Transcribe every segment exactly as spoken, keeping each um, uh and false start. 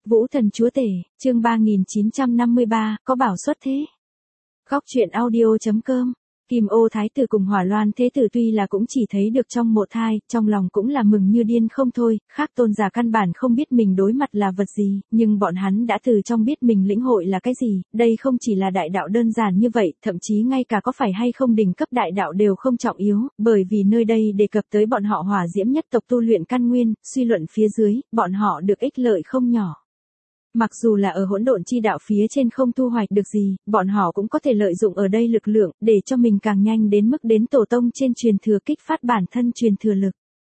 Vũ Thần Chúa Tể, chương ba nghìn chín trăm năm mươi ba, có bảo xuất thế. Góc truyện audio chấm com. Kim Ô Thái tử cùng Hỏa Loan Thế tử tuy là cũng chỉ thấy được trong mộ thai, trong lòng cũng là mừng như điên không thôi, khác tôn giả căn bản không biết mình đối mặt là vật gì, nhưng bọn hắn đã từ trong biết mình lĩnh hội là cái gì, đây không chỉ là đại đạo đơn giản như vậy, thậm chí ngay cả có phải hay không đỉnh cấp đại đạo đều không trọng yếu, bởi vì nơi đây đề cập tới bọn họ Hỏa Diễm nhất tộc tu luyện căn nguyên, suy luận phía dưới, bọn họ được ích lợi không nhỏ. Mặc dù là ở hỗn độn chi đạo phía trên không thu hoạch được gì, bọn họ cũng có thể lợi dụng ở đây lực lượng, để cho mình càng nhanh đến mức đến tổ tông trên truyền thừa kích phát bản thân truyền thừa lực.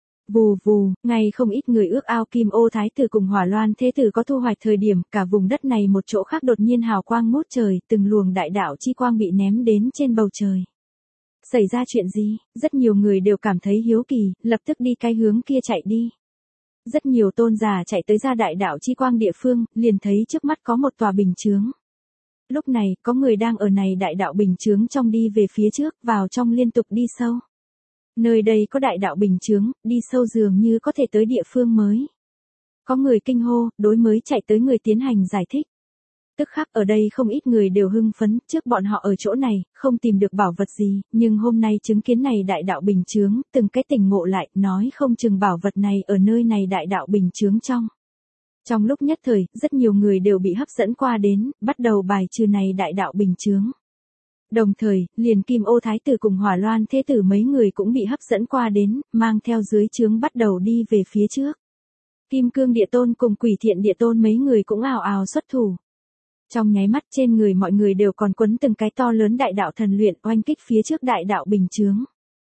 Vù vù, ngay không ít người ước ao Kim Ô Thái tử cùng Hỏa Loan Thế tử có thu hoạch thời điểm, cả vùng đất này một chỗ khác đột nhiên hào quang ngút trời, từng luồng đại đạo chi quang bị ném đến trên bầu trời. Xảy ra chuyện gì? Rất nhiều người đều cảm thấy hiếu kỳ, lập tức đi cái hướng kia chạy đi. Rất nhiều tôn giả chạy tới ra đại đạo chi quang địa phương, liền thấy trước mắt có một tòa bình chướng. Lúc này, có người đang ở này đại đạo bình chướng trong đi về phía trước, vào trong liên tục đi sâu. Nơi đây có đại đạo bình chướng, đi sâu dường như có thể tới địa phương mới. Có người kinh hô, đối mới chạy tới người tiến hành giải thích. Tức khắc ở đây không ít người đều hưng phấn, trước bọn họ ở chỗ này, không tìm được bảo vật gì, nhưng hôm nay chứng kiến này đại đạo bình chướng, từng cái tỉnh ngộ lại, nói không chừng bảo vật này ở nơi này đại đạo bình chướng trong. Trong lúc nhất thời, rất nhiều người đều bị hấp dẫn qua đến, bắt đầu bài trừ này đại đạo bình chướng. Đồng thời, liền Kim Ô Thái tử cùng Hỏa Loan Thế tử mấy người cũng bị hấp dẫn qua đến, mang theo dưới chướng bắt đầu đi về phía trước. Kim Cương Địa Tôn cùng Quỷ Thiện Địa Tôn mấy người cũng ào ào xuất thủ. Trong nháy mắt trên người mọi người đều còn quấn từng cái to lớn đại đạo thần luyện oanh kích phía trước đại đạo bình chướng.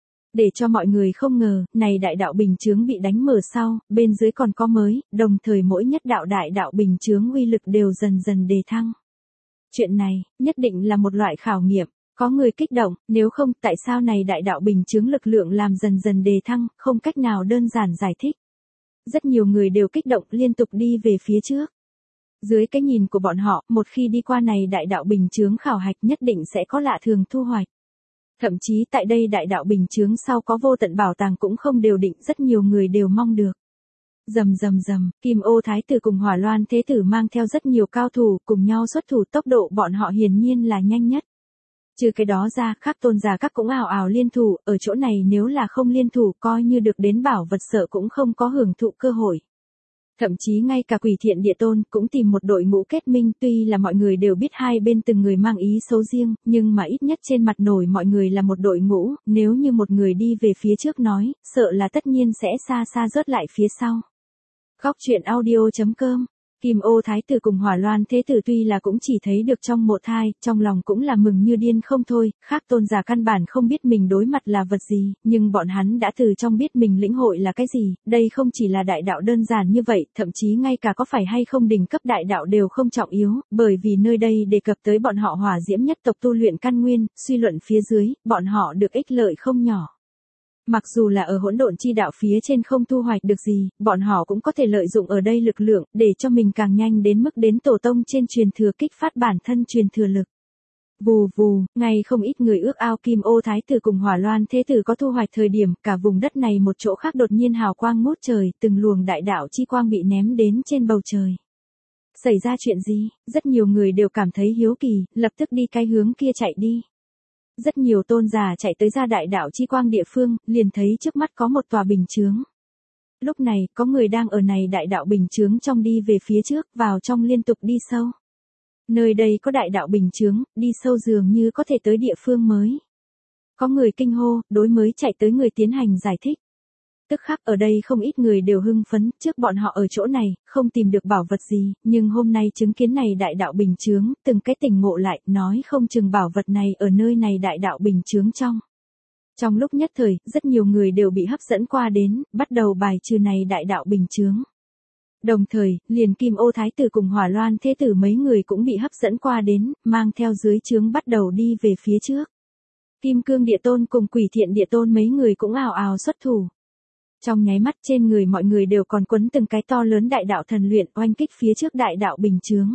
Để cho mọi người không ngờ, này đại đạo bình chướng bị đánh mở sau, bên dưới còn có mới, đồng thời mỗi nhất đạo đại đạo bình chướng uy lực đều dần dần đề thăng. Chuyện này, nhất định là một loại khảo nghiệm, có người kích động, nếu không tại sao này đại đạo bình chướng lực lượng làm dần dần đề thăng, không cách nào đơn giản giải thích. Rất nhiều người đều kích động liên tục đi về phía trước. Dưới cái nhìn của bọn họ, một khi đi qua này đại đạo bình chướng khảo hạch nhất định sẽ có lạ thường thu hoạch. Thậm chí tại đây đại đạo bình chướng sau có vô tận bảo tàng cũng không đều định, rất nhiều người đều mong được. Rầm rầm rầm, Kim Ô Thái tử cùng Hỏa Loan Thế tử mang theo rất nhiều cao thủ cùng nhau xuất thủ, tốc độ bọn họ hiển nhiên là nhanh nhất. Trừ cái đó ra, các tôn giả các cũng ào ào liên thủ, ở chỗ này nếu là không liên thủ coi như được đến bảo vật sợ cũng không có hưởng thụ cơ hội. Thậm chí ngay cả Quỷ Thiện Địa Tôn cũng tìm một đội ngũ kết minh, tuy là mọi người đều biết hai bên từng người mang ý xấu riêng, nhưng mà ít nhất trên mặt nổi mọi người là một đội ngũ, nếu như một người đi về phía trước nói, sợ là tất nhiên sẽ xa xa rớt lại phía sau. Góc truyện audio chấm com. Kim Ô Thái tử cùng Hỏa Loan Thế tử tuy là cũng chỉ thấy được trong mộ thai, trong lòng cũng là mừng như điên không thôi, khác tôn giả căn bản không biết mình đối mặt là vật gì, nhưng bọn hắn đã từ trong biết mình lĩnh hội là cái gì, đây không chỉ là đại đạo đơn giản như vậy, thậm chí ngay cả có phải hay không đỉnh cấp đại đạo đều không trọng yếu, bởi vì nơi đây đề cập tới bọn họ Hỏa Diễm nhất tộc tu luyện căn nguyên, suy luận phía dưới, bọn họ được ích lợi không nhỏ. Mặc dù là ở hỗn độn chi đạo phía trên không thu hoạch được gì, bọn họ cũng có thể lợi dụng ở đây lực lượng, để cho mình càng nhanh đến mức đến tổ tông trên truyền thừa kích phát bản thân truyền thừa lực. Vù vù, ngay không ít người ước ao Kim Ô Thái tử cùng Hỏa Loan Thế tử có thu hoạch thời điểm, cả vùng đất này một chỗ khác đột nhiên hào quang ngút trời, từng luồng đại đạo chi quang bị ném đến trên bầu trời. Xảy ra chuyện gì? Rất nhiều người đều cảm thấy hiếu kỳ, lập tức đi cái hướng kia chạy đi. Rất nhiều tôn giả chạy tới ra đại đạo chi quang địa phương, liền thấy trước mắt có một tòa bình chướng. Lúc này, có người đang ở này đại đạo bình chướng trong đi về phía trước, vào trong liên tục đi sâu. Nơi đây có đại đạo bình chướng, đi sâu dường như có thể tới địa phương mới. Có người kinh hô, đối mới chạy tới người tiến hành giải thích. Tức khắc ở đây không ít người đều hưng phấn, trước bọn họ ở chỗ này, không tìm được bảo vật gì, nhưng hôm nay chứng kiến này đại đạo bình chướng, từng cái tỉnh ngộ lại, nói không chừng bảo vật này ở nơi này đại đạo bình chướng trong. Trong lúc nhất thời, rất nhiều người đều bị hấp dẫn qua đến, bắt đầu bài trừ này đại đạo bình chướng. Đồng thời, liền Kim Ô Thái tử cùng Hỏa Loan Thế tử mấy người cũng bị hấp dẫn qua đến, mang theo dưới chướng bắt đầu đi về phía trước. Kim Cương Địa Tôn cùng Quỷ Thiện Địa Tôn mấy người cũng ào ào xuất thủ. Trong nháy mắt trên người mọi người đều còn quấn từng cái to lớn đại đạo thần luyện oanh kích phía trước đại đạo bình chướng.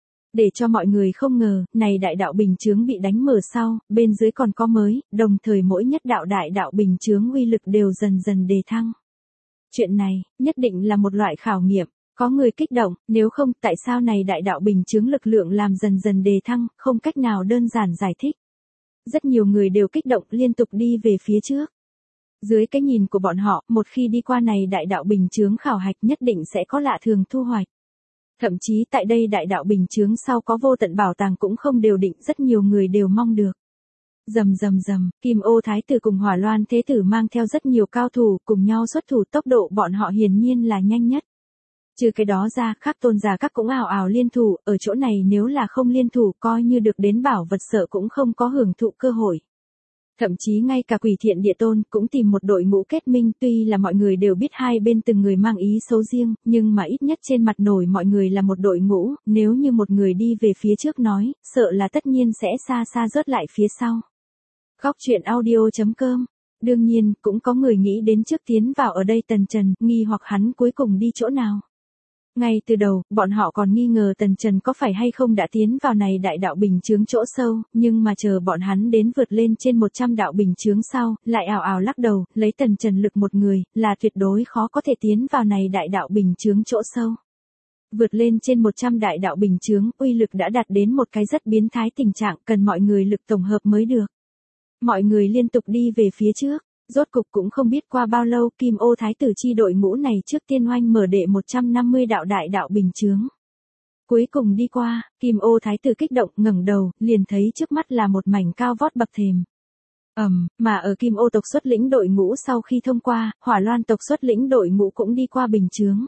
Để cho mọi người không ngờ, này đại đạo bình chướng bị đánh mở sau, bên dưới còn có mới, đồng thời mỗi nhất đạo đại đạo bình chướng uy lực đều dần dần đề thăng. Chuyện này, nhất định là một loại khảo nghiệm, Có người kích động, nếu không tại sao này đại đạo bình chứng lực lượng làm dần dần đề thăng, không cách nào đơn giản giải thích. Rất nhiều người đều kích động liên tục đi về phía trước. Dưới cái nhìn của bọn họ, một khi đi qua này đại đạo bình chướng khảo hạch nhất định sẽ có lạ thường thu hoạch. Thậm chí tại đây đại đạo bình chướng sau có vô tận bảo tàng cũng không đều định, rất nhiều người đều mong được. Rầm rầm rầm, Kim Ô Thái tử cùng Hỏa Loan Thế tử mang theo rất nhiều cao thủ cùng nhau xuất thủ, tốc độ bọn họ hiển nhiên là nhanh nhất. Trừ cái đó ra, các tôn giả các cũng ào ào liên thủ, ở chỗ này nếu là không liên thủ coi như được đến bảo vật sợ cũng không có hưởng thụ cơ hội. Thậm chí ngay cả Quỷ Thiện Địa Tôn cũng tìm một đội ngũ kết minh, tuy là mọi người đều biết hai bên từng người mang ý xấu riêng, nhưng mà ít nhất trên mặt nổi mọi người là một đội ngũ, nếu như một người đi về phía trước nói, sợ là tất nhiên sẽ xa xa rớt lại phía sau. Góc truyện audio chấm com. Đương nhiên, cũng có người nghĩ đến trước tiến vào ở đây Tần Trần, nghi hoặc hắn cuối cùng đi chỗ nào. Ngay từ đầu, bọn họ còn nghi ngờ Tần Trần có phải hay không đã tiến vào này đại đạo bình chướng chỗ sâu, nhưng mà chờ bọn hắn đến vượt lên trên một trăm đạo bình chướng sau, lại ảo ảo lắc đầu, lấy Tần Trần lực một người, là tuyệt đối khó có thể tiến vào này đại đạo bình chướng chỗ sâu. Vượt lên trên một trăm đại đạo bình chướng, uy lực đã đạt đến một cái rất biến thái tình trạng, cần mọi người lực tổng hợp mới được. Mọi người liên tục đi về phía trước. Rốt cục cũng không biết qua bao lâu, Kim Ô Thái tử chi đội ngũ này trước tiên oanh mở đệ một trăm năm mươi đạo đại đạo bình chướng. Cuối cùng đi qua, Kim Ô Thái tử kích động ngẩng đầu, liền thấy trước mắt là một mảnh cao vót bậc thềm. Ầm, um, mà ở Kim Ô tộc xuất lĩnh đội ngũ sau khi thông qua, Hỏa Loan tộc xuất lĩnh đội ngũ cũng đi qua bình chướng.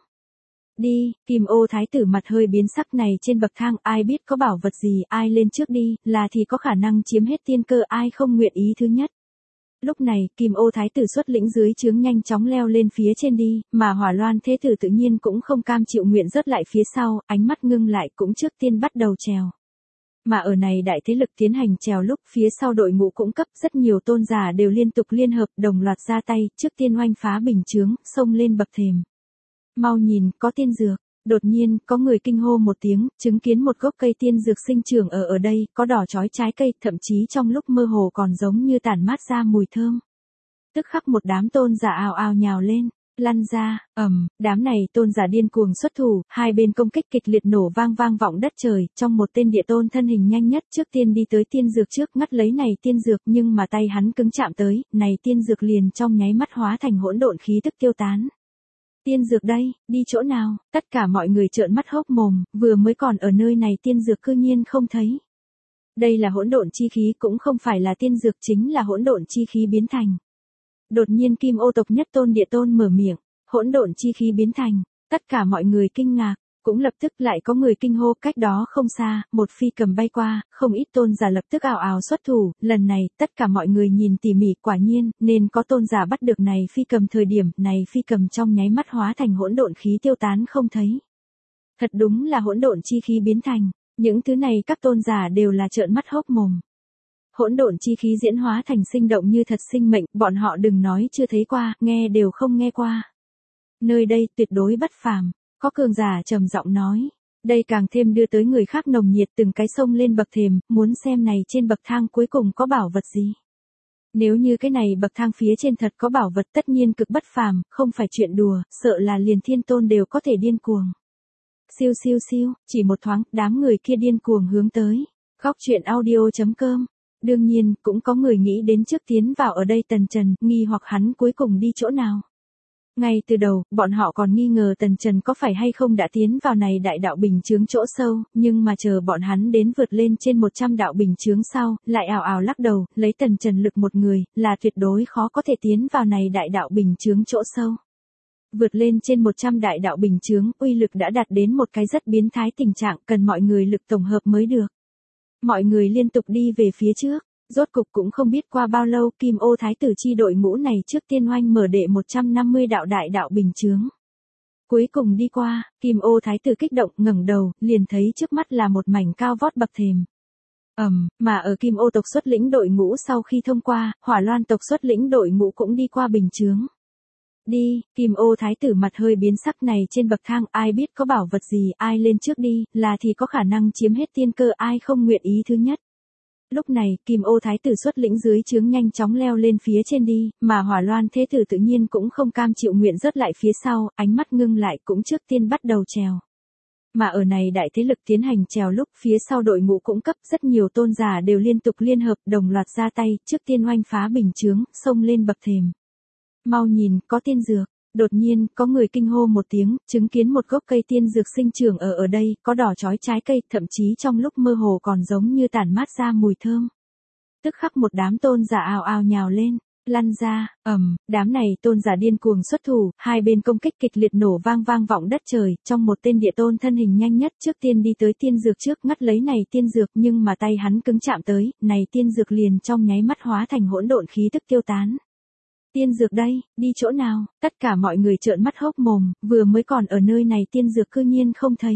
Đi, Kim Ô Thái tử mặt hơi biến sắc, này trên bậc thang ai biết có bảo vật gì, ai lên trước đi, là thì có khả năng chiếm hết tiên cơ, ai không nguyện ý thứ nhất. Lúc này, Kim Ô Thái tử xuất lĩnh dưới trướng nhanh chóng leo lên phía trên đi, mà Hỏa Loan Thế tử tự nhiên cũng không cam chịu nguyện rớt lại phía sau, ánh mắt ngưng lại cũng trước tiên bắt đầu trèo. Mà ở này đại thế lực tiến hành trèo lúc phía sau đội ngũ cũng cấp, rất nhiều tôn giả đều liên tục liên hợp đồng loạt ra tay, trước tiên oanh phá bình chướng, xông lên bậc thềm. Mau nhìn, có tiên dược. Đột nhiên, có người kinh hô một tiếng, chứng kiến một gốc cây tiên dược sinh trưởng ở ở đây, có đỏ chói trái cây, thậm chí trong lúc mơ hồ còn giống như tản mát ra mùi thơm. Tức khắc một đám tôn giả ào ào nhào lên, lăn ra, ầm, đám này tôn giả điên cuồng xuất thủ, hai bên công kích kịch liệt nổ vang vang vọng đất trời, trong một tên địa tôn thân hình nhanh nhất trước tiên đi tới tiên dược trước, ngắt lấy này tiên dược, nhưng mà tay hắn cứng chạm tới, này tiên dược liền trong nháy mắt hóa thành hỗn độn khí tức tiêu tán. Tiên dược đây, đi chỗ nào? Tất cả mọi người trợn mắt hốc mồm, vừa mới còn ở nơi này tiên dược cư nhiên không thấy. Đây là hỗn độn chi khí, cũng không phải là tiên dược, chính là hỗn độn chi khí biến thành. Đột nhiên Kim Ô tộc nhất tôn địa tôn mở miệng, hỗn độn chi khí biến thành, tất cả mọi người kinh ngạc. Cũng lập tức lại có người kinh hô, cách đó không xa, một phi cầm bay qua, không ít tôn giả lập tức ào ào xuất thủ, lần này, tất cả mọi người nhìn tỉ mỉ, quả nhiên, nên có tôn giả bắt được này phi cầm thời điểm, này phi cầm trong nháy mắt hóa thành hỗn độn khí tiêu tán không thấy. Thật đúng là hỗn độn chi khí biến thành, những thứ này các tôn giả đều là trợn mắt hốc mồm. Hỗn độn chi khí diễn hóa thành sinh động như thật sinh mệnh, bọn họ đừng nói chưa thấy qua, nghe đều không nghe qua. Nơi đây tuyệt đối bất phàm. Có cường giả trầm giọng nói, đây càng thêm đưa tới người khác nồng nhiệt, từng cái sông lên bậc thềm, muốn xem này trên bậc thang cuối cùng có bảo vật gì. Nếu như cái này bậc thang phía trên thật có bảo vật tất nhiên cực bất phàm, không phải chuyện đùa, sợ là liền thiên tôn đều có thể điên cuồng. Siêu siêu siêu, chỉ một thoáng, đám người kia điên cuồng hướng tới. Góc truyện audio chấm com. Đương nhiên, cũng có người nghĩ đến trước tiến vào ở đây Tần Trần, nghi hoặc hắn cuối cùng đi chỗ nào. Ngay từ đầu, bọn họ còn nghi ngờ Tần Trần có phải hay không đã tiến vào này đại đạo bình chướng chỗ sâu, nhưng mà chờ bọn hắn đến vượt lên trên một trăm đạo bình chướng sau, lại ảo ảo lắc đầu, lấy Tần Trần lực một người, là tuyệt đối khó có thể tiến vào này đại đạo bình chướng chỗ sâu. Vượt lên trên một trăm đại đạo bình chướng, uy lực đã đạt đến một cái rất biến thái tình trạng, cần mọi người lực tổng hợp mới được. Mọi người liên tục đi về phía trước. Rốt cục cũng không biết qua bao lâu, Kim Ô Thái tử chi đội ngũ này trước tiên oanh mở đệ một trăm năm mươi đạo đại đạo bình chướng. Cuối cùng đi qua, Kim Ô Thái tử kích động ngẩng đầu, liền thấy trước mắt là một mảnh cao vót bậc thềm. Ầm, um, mà ở Kim Ô tộc xuất lĩnh đội ngũ sau khi thông qua, Hỏa Loan tộc xuất lĩnh đội ngũ cũng đi qua bình chướng. Đi, Kim Ô Thái tử mặt hơi biến sắc, này trên bậc thang ai biết có bảo vật gì, ai lên trước đi, là thì có khả năng chiếm hết tiên cơ, ai không nguyện ý thứ nhất. Lúc này, Kim Ô Thái tử xuất lĩnh dưới trướng nhanh chóng leo lên phía trên đi, mà Hỏa Loan Thế tử tự nhiên cũng không cam chịu nguyện rớt lại phía sau, ánh mắt ngưng lại cũng trước tiên bắt đầu trèo. Mà ở này đại thế lực tiến hành trèo lúc phía sau đội ngũ cũng cấp rất nhiều tôn giả đều liên tục liên hợp đồng loạt ra tay, trước tiên oanh phá bình chướng, xông lên bậc thềm. Mau nhìn, có tiên dược. Đột nhiên, có người kinh hô một tiếng, chứng kiến một gốc cây tiên dược sinh trưởng ở ở đây, có đỏ chói trái cây, thậm chí trong lúc mơ hồ còn giống như tản mát ra mùi thơm. Tức khắc một đám tôn giả ào ào nhào lên, lăn ra, ầm, đám này tôn giả điên cuồng xuất thủ, hai bên công kích kịch liệt nổ vang vang vọng đất trời, trong một tên địa tôn thân hình nhanh nhất trước tiên đi tới tiên dược trước ngắt lấy này tiên dược nhưng mà tay hắn cứng chạm tới, này tiên dược liền trong nháy mắt hóa thành hỗn độn khí tức tiêu tán. Tiên dược đây, đi chỗ nào, tất cả mọi người trợn mắt hốc mồm, vừa mới còn ở nơi này tiên dược cư nhiên không thấy.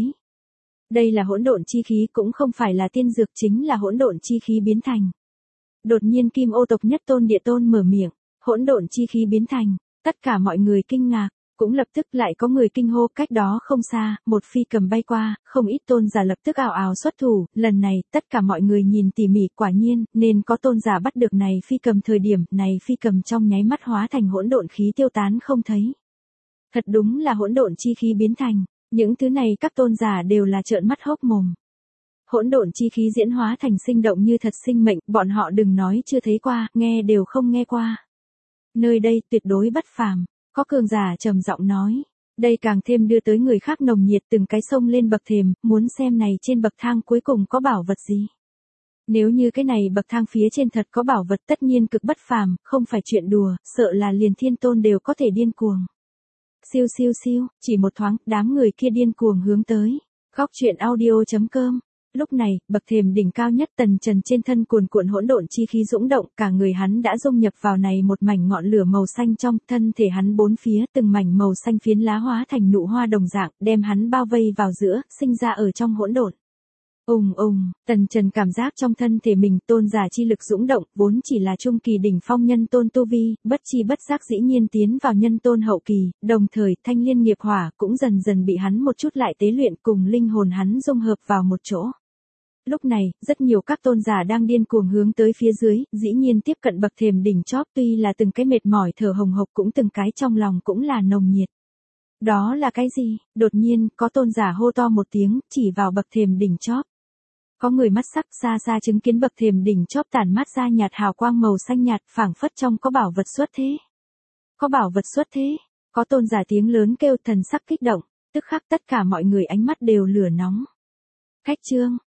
Đây là hỗn độn chi khí cũng không phải là tiên dược chính là hỗn độn chi khí biến thành. Đột nhiên Kim Ô tộc nhất tôn địa tôn mở miệng, hỗn độn chi khí biến thành, tất cả mọi người kinh ngạc, cũng lập tức lại có người kinh hô cách đó không xa, một phi cầm bay qua, không ít tôn giả lập tức ào ào xuất thủ, lần này tất cả mọi người nhìn tỉ mỉ quả nhiên, nên có tôn giả bắt được này phi cầm thời điểm, này phi cầm trong nháy mắt hóa thành hỗn độn khí tiêu tán không thấy. Thật đúng là hỗn độn chi khí biến thành, những thứ này các tôn giả đều là trợn mắt hốc mồm. Hỗn độn chi khí diễn hóa thành sinh động như thật sinh mệnh, bọn họ đừng nói chưa thấy qua, nghe đều không nghe qua. Nơi đây tuyệt đối bất phàm, có cường giả trầm giọng nói. Đây càng thêm đưa tới người khác nồng nhiệt từng cái sông lên bậc thềm, muốn xem này trên bậc thang cuối cùng có bảo vật gì. Nếu như cái này bậc thang phía trên thật có bảo vật tất nhiên cực bất phàm, không phải chuyện đùa, sợ là liền thiên tôn đều có thể điên cuồng. Siêu siêu siêu, chỉ một thoáng, đám người kia điên cuồng hướng tới. Góc truyện audio chấm com. Lúc này, bậc thềm đỉnh cao nhất Tần Trần trên thân cuồn cuộn hỗn độn chi khí dũng động, cả người hắn đã dung nhập vào này một mảnh ngọn lửa màu xanh trong, thân thể hắn bốn phía từng mảnh màu xanh phiến lá hóa thành nụ hoa đồng dạng, đem hắn bao vây vào giữa, sinh ra ở trong hỗn độn. Ùng ùng, Tần Trần cảm giác trong thân thể mình tôn giả chi lực dũng động, vốn chỉ là trung kỳ đỉnh phong nhân tôn tu vi, bất chi bất giác dĩ nhiên tiến vào nhân tôn hậu kỳ, đồng thời thanh liên nghiệp hỏa cũng dần dần bị hắn một chút lại tế luyện cùng linh hồn hắn dung hợp vào một chỗ. Lúc này, rất nhiều các tôn giả đang điên cuồng hướng tới phía dưới, dĩ nhiên tiếp cận bậc thềm đỉnh chóp tuy là từng cái mệt mỏi thở hồng hộc cũng từng cái trong lòng cũng là nồng nhiệt. Đó là cái gì? Đột nhiên, có tôn giả hô to một tiếng, chỉ vào bậc thềm đỉnh chóp. Có người mắt sắc xa xa chứng kiến bậc thềm đỉnh chóp tản mát ra nhạt hào quang màu xanh nhạt phảng phất trong có bảo vật xuất thế. Có bảo vật xuất thế, có tôn giả tiếng lớn kêu thần sắc kích động, tức khắc tất cả mọi người ánh mắt đều lửa nóng. Khách trương,